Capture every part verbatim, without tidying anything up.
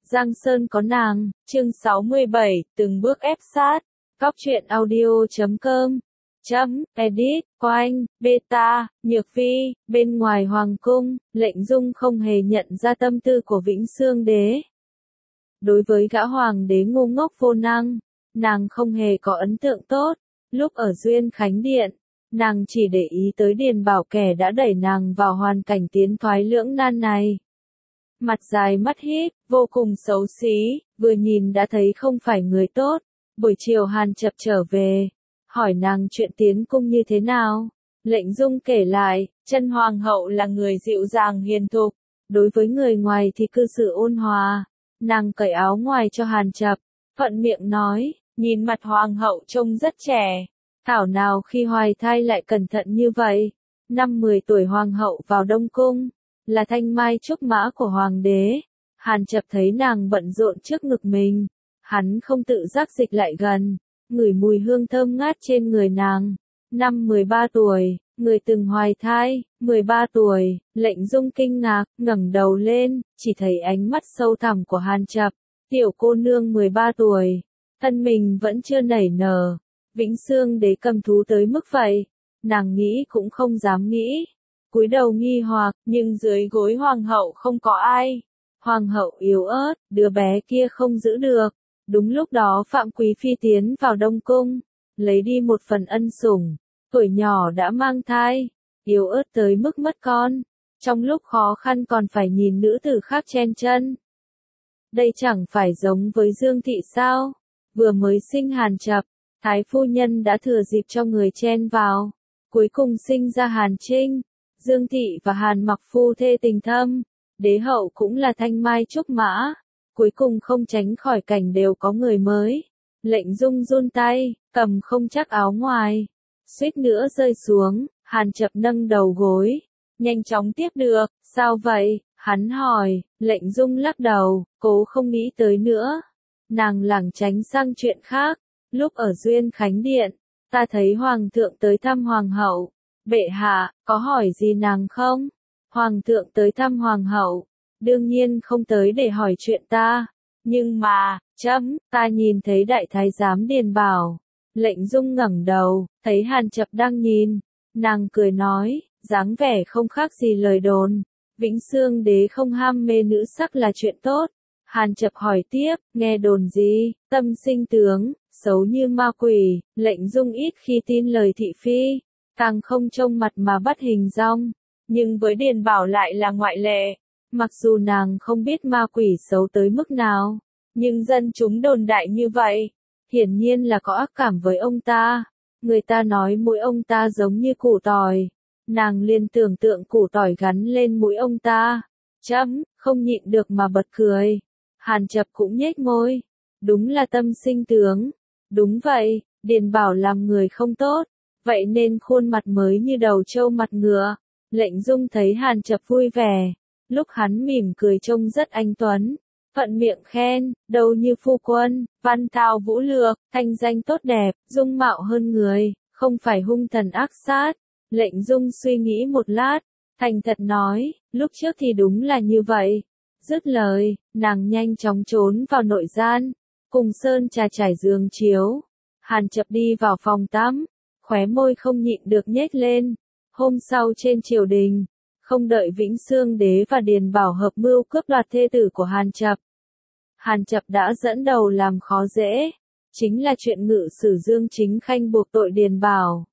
Giang Sơn có nàng, chương sáu mươi bảy, từng bước ép sát. Cóc truyện audio chấm com chấm edit Quanh beta Nhược Vi. Bên ngoài hoàng cung, Lệnh Dung không hề nhận ra tâm tư của Vĩnh Xương Đế. Đối với gã hoàng đế ngu ngốc vô năng, nàng không hề có ấn tượng tốt. Lúc ở Duyên Khánh Điện, nàng chỉ để ý tới Điền Bảo, kẻ đã đẩy nàng vào hoàn cảnh tiến thoái lưỡng nan này. Mặt dài mắt híp, vô cùng xấu xí, vừa nhìn đã thấy không phải người tốt. Buổi chiều Hàn Chập trở về, hỏi nàng chuyện tiến cung như thế nào. Lệnh Dung kể lại, Chân Hoàng hậu là người dịu dàng hiền thục, đối với người ngoài thì cư xử ôn hòa. Nàng cởi áo ngoài cho Hàn Chập, thuận miệng nói, nhìn mặt Hoàng hậu trông rất trẻ, thảo nào khi hoài thai lại cẩn thận như vậy. Năm mười tuổi Hoàng hậu vào Đông Cung, là thanh mai trúc mã của Hoàng đế. Hàn Chập thấy nàng bận rộn trước ngực mình, hắn không tự giác dịch lại gần, ngửi mùi hương thơm ngát trên người nàng. Năm mười ba tuổi, người từng hoài thai. Mười ba tuổi, Lệnh Dung kinh ngạc, ngẩng đầu lên, chỉ thấy ánh mắt sâu thẳm của Hàn Chập. Tiểu cô nương mười ba tuổi, thân mình vẫn chưa nảy nở. Vĩnh Xương Đế cầm thú tới mức vậy, nàng nghĩ cũng không dám nghĩ. Cúi đầu nghi hoặc, nhưng dưới gối Hoàng hậu không có ai. Hoàng hậu yếu ớt, đứa bé kia không giữ được. Đúng lúc đó Phạm Quý Phi tiến vào Đông Cung, lấy đi một phần ân sủng. Tuổi nhỏ đã mang thai, yếu ớt tới mức mất con. Trong lúc khó khăn còn phải nhìn nữ tử khác chen chân. Đây chẳng phải giống với Dương Thị sao? Vừa mới sinh Hàn Chập, Thái phu nhân đã thừa dịp cho người chen vào. Cuối cùng sinh ra Hàn Trinh. Dương Thị và Hàn Mặc phu thê tình thâm, đế hậu cũng là thanh mai trúc mã, cuối cùng không tránh khỏi cảnh đều có người mới. Lệnh Dung run tay, cầm không chắc áo ngoài, suýt nữa rơi xuống. Hàn Chập nâng đầu gối, nhanh chóng tiếp được. Sao vậy? Hắn hỏi. Lệnh Dung lắc đầu, cố không nghĩ tới nữa. Nàng lảng tránh sang chuyện khác. Lúc ở Duyên Khánh Điện, ta thấy Hoàng thượng tới thăm Hoàng hậu. Bệ hạ, có hỏi gì nàng không? Hoàng thượng tới thăm Hoàng hậu, đương nhiên không tới để hỏi chuyện ta. Nhưng mà, chấm, ta nhìn thấy đại thái giám Điền Bảo. Lệnh Dung ngẩng đầu, thấy Hàn Chập đang nhìn. Nàng cười nói, dáng vẻ không khác gì lời đồn. Vĩnh Xương Đế không ham mê nữ sắc là chuyện tốt. Hàn Chập hỏi tiếp, nghe đồn gì? Tâm sinh tướng, xấu như ma quỷ. Lệnh Dung ít khi tin lời thị phi, càng không trông mặt mà bắt hình dong. Nhưng với Điền Bảo lại là ngoại lệ. Mặc dù nàng không biết ma quỷ xấu tới mức nào, nhưng dân chúng đồn đại như vậy, hiển nhiên là có ác cảm với ông ta. Người ta nói mũi ông ta giống như củ tỏi, nàng liền tưởng tượng củ tỏi gắn lên mũi ông ta. Chấm, không nhịn được mà bật cười. Hàn Chập cũng nhếch môi. Đúng là tâm sinh tướng. Đúng vậy, Điền Bảo làm người không tốt, vậy nên khuôn mặt mới như đầu trâu mặt ngựa. Lệnh Dung thấy Hàn Chập vui vẻ, lúc hắn mỉm cười trông rất anh tuấn, thuận miệng khen, đâu như phu quân, văn thao vũ lược, thanh danh tốt đẹp, dung mạo hơn người, không phải hung thần ác sát. Lệnh Dung suy nghĩ một lát, thành thật nói, lúc trước thì đúng là như vậy. Dứt lời, nàng nhanh chóng trốn vào nội gian, cùng sơn trà trải giường chiếu. Hàn Chập đi vào phòng tắm, khóe môi không nhịn được nhếch lên. Hôm sau trên triều đình, không đợi Vĩnh Xương Đế và Điền Bảo hợp mưu cướp đoạt thê tử của Hàn Chập, Hàn Chập đã dẫn đầu làm khó dễ, chính là chuyện ngự sử Dương Chính Khanh buộc tội Điền Bảo.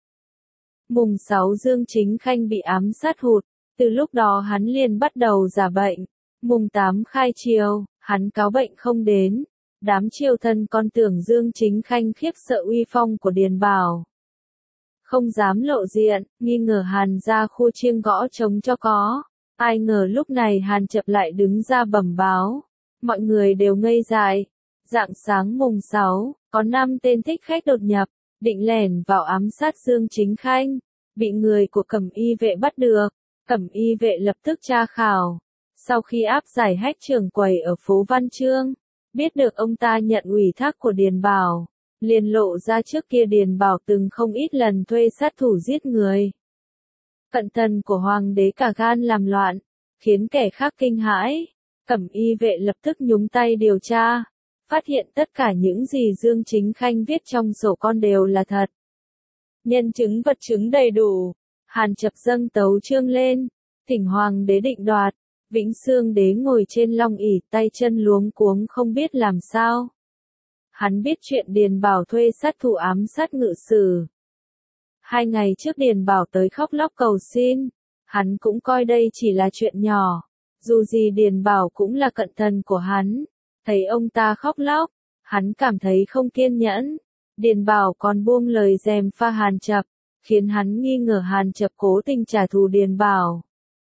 Mùng sáu Dương Chính Khanh bị ám sát hụt, từ lúc đó hắn liền bắt đầu giả bệnh. Mùng tám khai triều, hắn cáo bệnh không đến, đám triều thần còn tưởng Dương Chính Khanh khiếp sợ uy phong của Điền Bảo, không dám lộ diện, nghi ngờ Hàn gia khu chiêng gõ trống cho có. Ai ngờ lúc này Hàn Chập lại đứng ra bẩm báo. Mọi người đều ngây dại. Rạng sáng mùng sáu, có năm tên thích khách đột nhập, định lẻn vào ám sát Dương Chính Khanh, bị người của Cẩm Y vệ bắt được. Cẩm Y vệ lập tức tra khảo. Sau khi áp giải hách trưởng quầy ở phố Văn Chương, biết được ông ta nhận ủy thác của Điền Bảo, liền lộ ra trước kia Điền Bảo từng không ít lần thuê sát thủ giết người. Cận thần của Hoàng đế cả gan làm loạn, khiến kẻ khác kinh hãi. Cẩm y vệ lập tức nhúng tay điều tra, phát hiện tất cả những gì Dương Chính Khanh viết trong sổ con đều là thật. Nhân chứng vật chứng đầy đủ, Hàn Chập dâng tấu chương lên, thỉnh hoàng đế định đoạt. Vĩnh Xương đế ngồi trên long ỷ, tay chân luống cuống không biết làm sao. Hắn biết chuyện Điền Bảo thuê sát thủ ám sát Ngự Sử. Hai ngày trước Điền Bảo tới khóc lóc cầu xin, hắn cũng coi đây chỉ là chuyện nhỏ. Dù gì Điền Bảo cũng là cận thần của hắn, thấy ông ta khóc lóc, hắn cảm thấy không kiên nhẫn. Điền Bảo còn buông lời gièm pha Hàn Chập, khiến hắn nghi ngờ Hàn Chập cố tình trả thù Điền Bảo.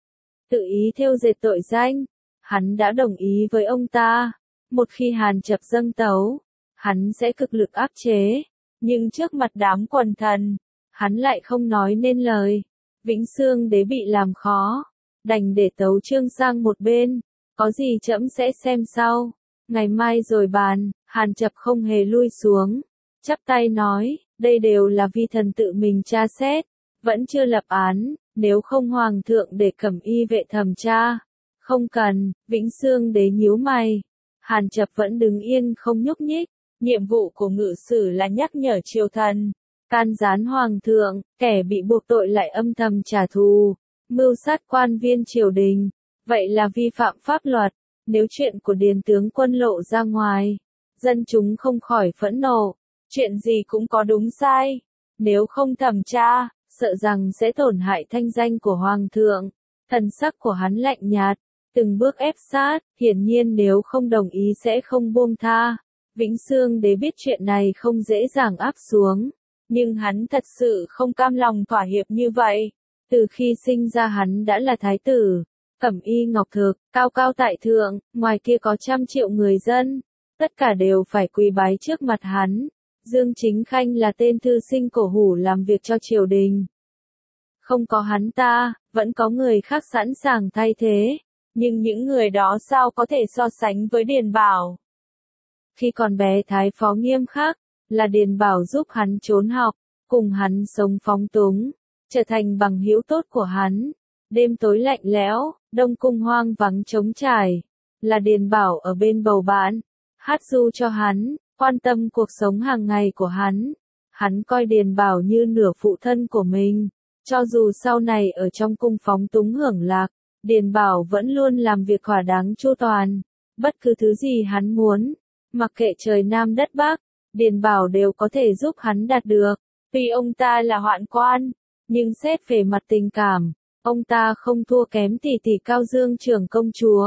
Tự ý thêu dệt tội danh, hắn đã đồng ý với ông ta, một khi Hàn Chập dâng tấu, hắn sẽ cực lực áp chế, nhưng trước mặt đám quần thần, hắn lại không nói nên lời. Vĩnh Xương đế bị làm khó, đành để tấu chương sang một bên, có gì trẫm sẽ xem sau, ngày mai rồi bàn. Hàn Chập không hề lui xuống, chắp tay nói, đây đều là vi thần tự mình tra xét, vẫn chưa lập án, nếu không hoàng thượng để Cẩm y vệ thẩm tra. Không cần. Vĩnh Xương đế nhíu mày. Hàn Chập vẫn đứng yên không nhúc nhích, nhiệm vụ của Ngự Sử là nhắc nhở triều thần, can gián hoàng thượng, kẻ bị buộc tội lại âm thầm trả thù, mưu sát quan viên triều đình, vậy là vi phạm pháp luật. Nếu chuyện của Điền tướng quân lộ ra ngoài, dân chúng không khỏi phẫn nộ, chuyện gì cũng có đúng sai, nếu không thẩm tra, sợ rằng sẽ tổn hại thanh danh của hoàng thượng. Thần sắc của hắn lạnh nhạt, từng bước ép sát, hiển nhiên nếu không đồng ý sẽ không buông tha. Vĩnh Xương đế biết chuyện này không dễ dàng áp xuống, nhưng hắn thật sự không cam lòng thỏa hiệp như vậy. Từ khi sinh ra hắn đã là thái tử, cẩm y ngọc thực, cao cao tại thượng, ngoài kia có trăm triệu người dân, tất cả đều phải quỳ bái trước mặt hắn. Dương Chính Khanh là tên thư sinh cổ hủ làm việc cho triều đình. Không có hắn ta, vẫn có người khác sẵn sàng thay thế, nhưng những người đó sao có thể so sánh với Điền Bảo. Khi còn bé thái phó nghiêm khắc, là Điền Bảo giúp hắn trốn học, cùng hắn sống phóng túng, trở thành bằng hữu tốt của hắn. Đêm tối lạnh lẽo, đông cung hoang vắng trống trải, là Điền Bảo ở bên bầu bạn, hát ru cho hắn, quan tâm cuộc sống hàng ngày của hắn. Hắn coi Điền Bảo như nửa phụ thân của mình, cho dù sau này ở trong cung phóng túng hưởng lạc, Điền Bảo vẫn luôn làm việc thỏa đáng chu toàn, bất cứ thứ gì hắn muốn, mặc kệ trời Nam đất Bắc, Điền Bảo đều có thể giúp hắn đạt được. Tuy ông ta là hoạn quan, nhưng xét về mặt tình cảm, ông ta không thua kém tỷ tỷ Cao Dương trưởng công chúa.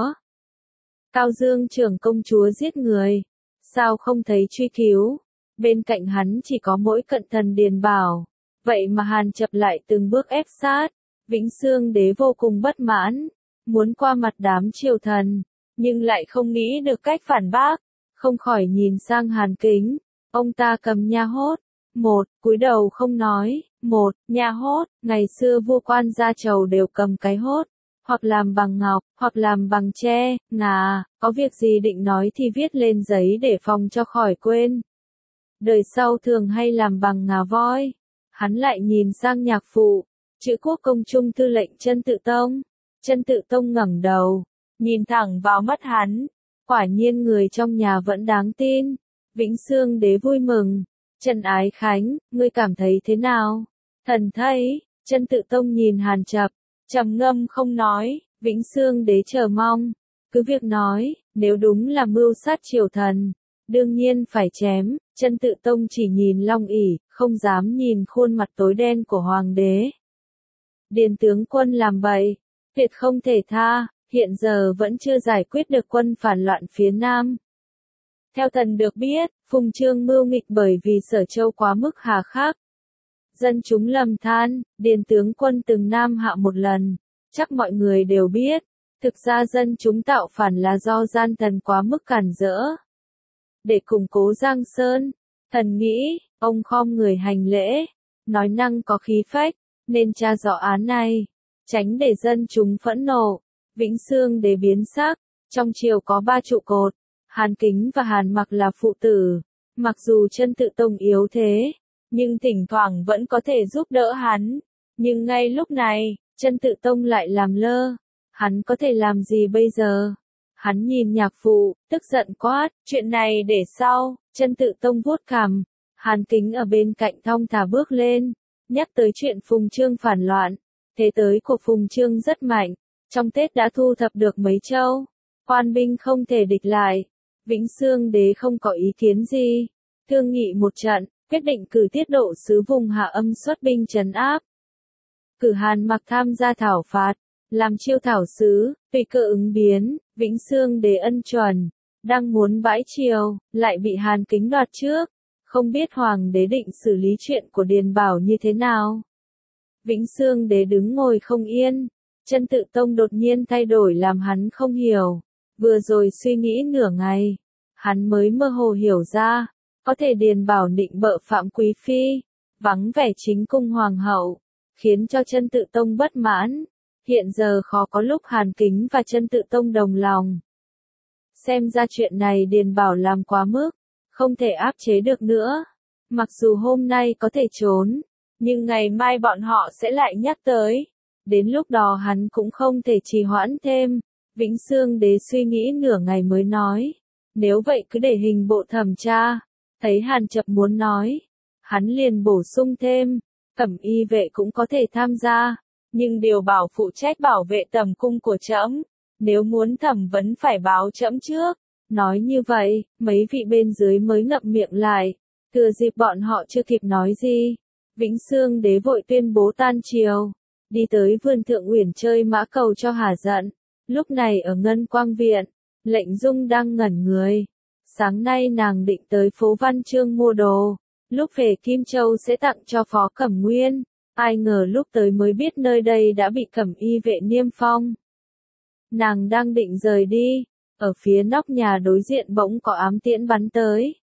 Cao Dương trưởng công chúa giết người, sao không thấy truy cứu? Bên cạnh hắn chỉ có mỗi cận thần Điền Bảo, vậy mà Hàn Chập lại từng bước ép sát. Vĩnh Xương đế vô cùng bất mãn, muốn qua mặt đám triều thần, nhưng lại không nghĩ được cách phản bác, không khỏi nhìn sang Hàn Kính. Ông ta cầm nha hốt, một, cúi đầu không nói, một, nha hốt, ngày xưa vua quan gia trầu đều cầm cái hốt, hoặc làm bằng ngọc, hoặc làm bằng tre, ngà, có việc gì định nói thì viết lên giấy để phòng cho khỏi quên. Đời sau thường hay làm bằng ngà voi. Hắn lại nhìn sang nhạc phụ, chữ quốc công trung tư lệnh Chân Tự Tông. Chân Tự Tông ngẩng đầu, nhìn thẳng vào mắt hắn, quả nhiên người trong nhà vẫn đáng tin. Vĩnh Xương đế vui mừng, Trần Ái Khánh, ngươi cảm thấy thế nào? Thần thấy. Chân Tự Tông nhìn Hàn Chập, trầm ngâm không nói. Vĩnh Xương đế chờ mong, cứ việc nói, nếu đúng là mưu sát triều thần, đương nhiên phải chém. Chân Tự Tông chỉ nhìn long ỷ, không dám nhìn khuôn mặt tối đen của hoàng đế. Điền tướng quân làm bậy, tuyệt không thể tha, hiện giờ vẫn chưa giải quyết được quân phản loạn phía Nam. Theo thần được biết, Phùng Trương mưu nghịch bởi vì Sở Châu quá mức hà khắc. Dân chúng lầm than, Điền tướng quân từng nam hạ một lần, chắc mọi người đều biết. Thực ra dân chúng tạo phản là do gian thần quá mức cản rỡ. Để củng cố Giang Sơn, thần nghĩ, ông khom người hành lễ, nói năng có khí phách, nên tra rõ án này, tránh để dân chúng phẫn nộ. Vĩnh Xương đế biến sắc, trong triều có ba trụ cột, Hàn Kính và Hàn Mặc là phụ tử, mặc dù Chân Tự Tông yếu thế, nhưng thỉnh thoảng vẫn có thể giúp đỡ hắn. Nhưng ngay lúc này, Chân Tự Tông lại làm lơ, hắn có thể làm gì bây giờ? Hắn nhìn nhạc phụ, tức giận quát, chuyện này để sau, chân tự tông vuốt cằm. Hàn Kính ở bên cạnh thong thả bước lên, nhắc tới chuyện Phùng Trương phản loạn. Thế tới của Phùng Trương rất mạnh, trong Tết đã thu thập được mấy châu, quan binh không thể địch lại. Vĩnh Xương Đế không có ý kiến gì, thương nghị một trận, quyết định cử tiết độ sứ vùng Hạ Âm xuất binh trấn áp. Cử Hàn Mặc tham gia thảo phạt, làm chiêu thảo sứ, tùy cơ ứng biến. Vĩnh Xương Đế ân chuẩn, đang muốn bãi triều, lại bị Hàn Kính đoạt trước, không biết Hoàng đế định xử lý chuyện của Điền Bảo như thế nào. Vĩnh Xương Đế đứng ngồi không yên, chân tự tông đột nhiên thay đổi làm hắn không hiểu, vừa rồi suy nghĩ nửa ngày, hắn mới mơ hồ hiểu ra, có thể Điền Bảo định bợ Phạm Quý Phi, vắng vẻ chính cung Hoàng hậu, khiến cho chân tự tông bất mãn. Hiện giờ khó có lúc Hàn Kính và chân tự tông đồng lòng. Xem ra chuyện này Điền Bảo làm quá mức, không thể áp chế được nữa. Mặc dù hôm nay có thể trốn, nhưng ngày mai bọn họ sẽ lại nhắc tới. Đến lúc đó hắn cũng không thể trì hoãn thêm. Vĩnh Xương Đế suy nghĩ nửa ngày mới nói. Nếu vậy cứ để hình bộ thẩm tra. Thấy Hàn Chập muốn nói, hắn liền bổ sung thêm. Cẩm y vệ cũng có thể tham gia. Nhưng điều bảo phụ trách bảo vệ tầm cung của trẫm, nếu muốn thẩm vấn phải báo trẫm trước. Nói như vậy, mấy vị bên dưới mới ngậm miệng lại, thừa dịp bọn họ chưa kịp nói gì. Vĩnh Xương Đế vội tuyên bố tan triều, đi tới vườn Thượng Uyển chơi mã cầu cho hả giận. Lúc này ở Ngân Quang Viện, Lệnh Dung đang ngẩn người. Sáng nay nàng định tới phố Văn Chương mua đồ, lúc về Kim Châu sẽ tặng cho Phó Cẩm Nguyên. Ai ngờ lúc tới mới biết nơi đây đã bị Cẩm y vệ niêm phong. Nàng đang định rời đi, ở phía nóc nhà đối diện bỗng có ám tiễn bắn tới.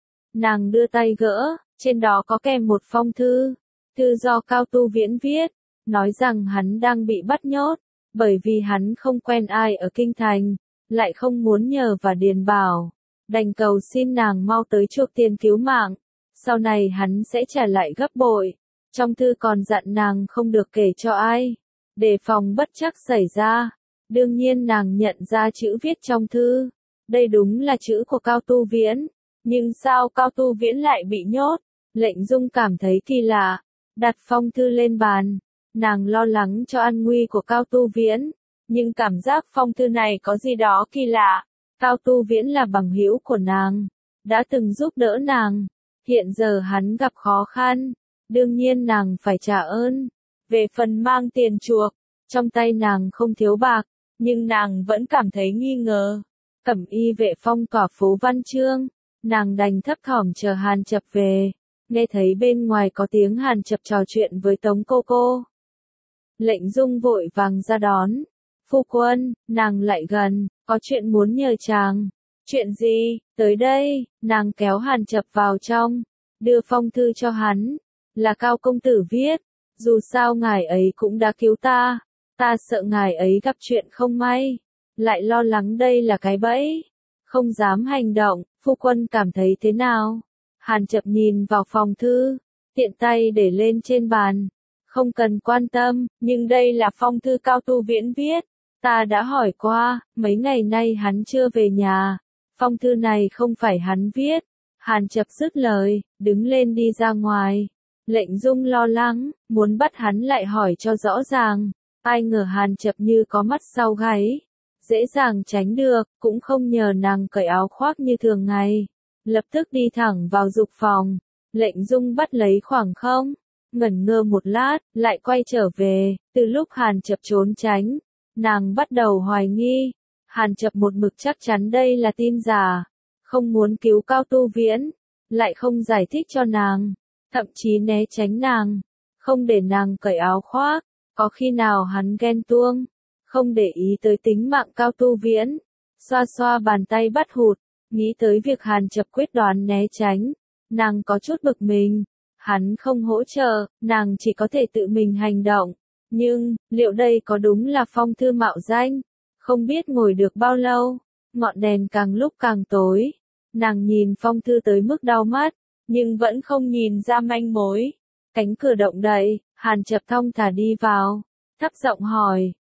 Nàng đưa tay gỡ, trên đó có kèm một phong thư, thư do Cao Tu Viễn viết, nói rằng hắn đang bị bắt nhốt, bởi vì hắn không quen ai ở Kinh Thành, lại không muốn nhờ và Điền Bảo, đành cầu xin nàng mau tới chuộc tiền cứu mạng, sau này hắn sẽ trả lại gấp bội. Trong thư còn dặn nàng không được kể cho ai, đề phòng bất trắc xảy ra. Đương nhiên nàng nhận ra chữ viết trong thư, đây đúng là chữ của Cao Tu Viễn, nhưng sao Cao Tu Viễn lại bị nhốt? Lệnh Dung cảm thấy kỳ lạ, đặt phong thư lên bàn, nàng lo lắng cho an nguy của Cao Tu Viễn, nhưng cảm giác phong thư này có gì đó kỳ lạ. Cao Tu Viễn là bằng hữu của nàng, đã từng giúp đỡ nàng, hiện giờ hắn gặp khó khăn, đương nhiên nàng phải trả ơn. Về phần mang tiền chuộc, trong tay nàng không thiếu bạc, nhưng nàng vẫn cảm thấy nghi ngờ. Cẩm y vệ phong tỏa phố Văn Chương, nàng đành thấp thỏm chờ Hàn Chập về, nghe thấy bên ngoài có tiếng Hàn Chập trò chuyện với Tống cô cô. Lệnh Dung vội vàng ra đón. Phu quân, nàng lại gần, có chuyện muốn nhờ chàng. Chuyện gì? Tới đây, nàng kéo Hàn Chập vào trong, đưa phong thư cho hắn. Là Cao công tử viết, dù sao ngài ấy cũng đã cứu ta, ta sợ ngài ấy gặp chuyện không may, lại lo lắng đây là cái bẫy, không dám hành động. Phu quân cảm thấy thế nào? Hàn Chập nhìn vào phòng thư, tiện tay để lên trên bàn. Không cần quan tâm, nhưng đây là phong thư Cao Tu Viễn viết, ta đã hỏi qua, mấy ngày nay hắn chưa về nhà, phong thư này không phải hắn viết. Hàn Chập dứt lời, đứng lên đi ra ngoài. Lệnh Dung lo lắng, muốn bắt hắn lại hỏi cho rõ ràng. Ai ngờ Hàn Chập như có mắt sau gáy, dễ dàng tránh được, cũng không nhờ nàng cởi áo khoác như thường ngày. Lập tức đi thẳng vào dục phòng. Lệnh Dung bắt lấy khoảng không, ngẩn ngơ một lát, lại quay trở về. Từ lúc Hàn Chập trốn tránh, nàng bắt đầu hoài nghi. Hàn Chập một mực chắc chắn đây là tin giả, không muốn cứu Cao Tu Viễn, lại không giải thích cho nàng, thậm chí né tránh nàng, không để nàng cởi áo khoác. Có khi nào hắn ghen tuông, không để ý tới tính mạng Cao Tu Viễn, xoa xoa bàn tay bắt hụt, nghĩ tới việc Hàn Chập quyết đoán né tránh, nàng có chút bực mình. Hắn không hỗ trợ, nàng chỉ có thể tự mình hành động. Nhưng, liệu đây có đúng là phong thư mạo danh? Không biết ngồi được bao lâu, ngọn đèn càng lúc càng tối. Nàng nhìn phong thư tới mức đau mắt, nhưng vẫn không nhìn ra manh mối. Cánh cửa động đậy, Hàn Chập thong thả đi vào, thấp giọng hỏi,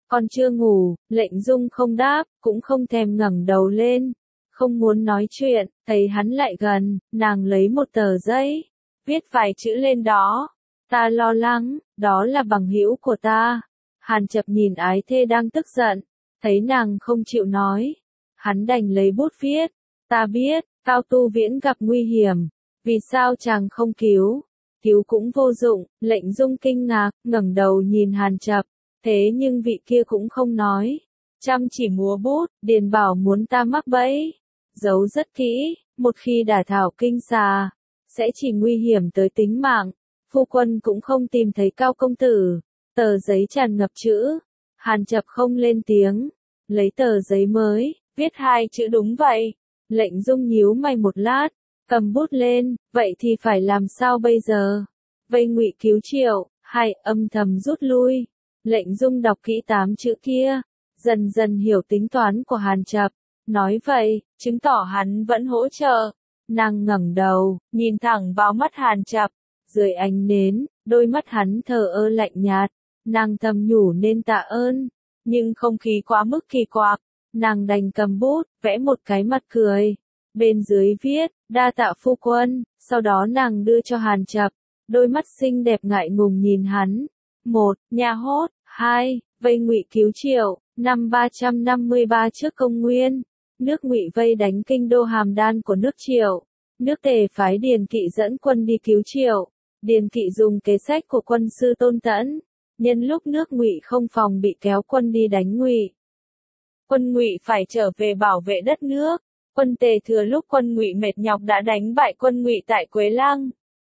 Còn chưa ngủ, Lệnh Dung không đáp, cũng không thèm ngẩng đầu lên. Không muốn nói chuyện, thấy hắn lại gần, nàng lấy một tờ giấy, viết vài chữ lên đó. Ta lo lắng, đó là bằng hữu của ta. Hàn Chập nhìn ái thê đang tức giận, thấy nàng không chịu nói. Hắn đành lấy bút viết. Ta biết, Cao Tu Viễn gặp nguy hiểm. Vì sao chàng không cứu? Cứu cũng vô dụng. Lệnh Dung kinh ngạc, ngẩng đầu nhìn Hàn Chập. Thế nhưng vị kia cũng không nói. Chăm chỉ múa bút, Điền bảo muốn ta mắc bẫy. Giấu rất kỹ, một khi đả thảo kinh xà, sẽ chỉ nguy hiểm tới tính mạng. Phu quân cũng không tìm thấy Cao công tử. Tờ giấy tràn ngập chữ. Hàn Chập không lên tiếng. Lấy tờ giấy mới, viết hai chữ đúng vậy. Lệnh Dung nhíu mày một lát, cầm bút lên, vậy thì phải làm sao bây giờ? Vây Ngụy cứu Triệu, hay âm thầm rút lui. Lệnh Dung đọc kỹ tám chữ kia, dần dần hiểu tính toán của Hàn Chập. Nói vậy, chứng tỏ hắn vẫn hỗ trợ. Nàng ngẩng đầu, nhìn thẳng vào mắt Hàn Chập. Dưới ánh nến, đôi mắt hắn thờ ơ lạnh nhạt. Nàng thầm nhủ nên tạ ơn, nhưng không khí quá mức kỳ quặc. Nàng đành cầm bút, vẽ một cái mặt cười. Bên dưới viết, đa tạ phu quân, sau đó nàng đưa cho Hàn Chập. Đôi mắt xinh đẹp ngại ngùng nhìn hắn. Một, nhà hốt. Hai, vây Ngụy cứu Triệu. Năm ba trăm năm mươi ba trước công nguyên, nước Ngụy vây đánh kinh đô Hàm Đan của nước Triệu. Nước Tề phái Điền Kỵ dẫn quân đi cứu Triệu. Điền Kỵ dùng kế sách của quân sư Tôn Tẫn, nhân lúc nước Ngụy không phòng bị kéo quân đi đánh Ngụy. Quân Ngụy phải trở về bảo vệ đất nước. Quân Tề thừa lúc quân Ngụy mệt nhọc đã đánh bại quân Ngụy tại Quế Lăng.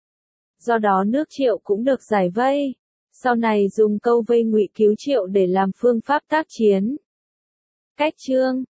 Do đó nước Triệu cũng được giải vây. Sau này dùng câu vây Ngụy cứu Triệu để làm phương pháp tác chiến. Cách chương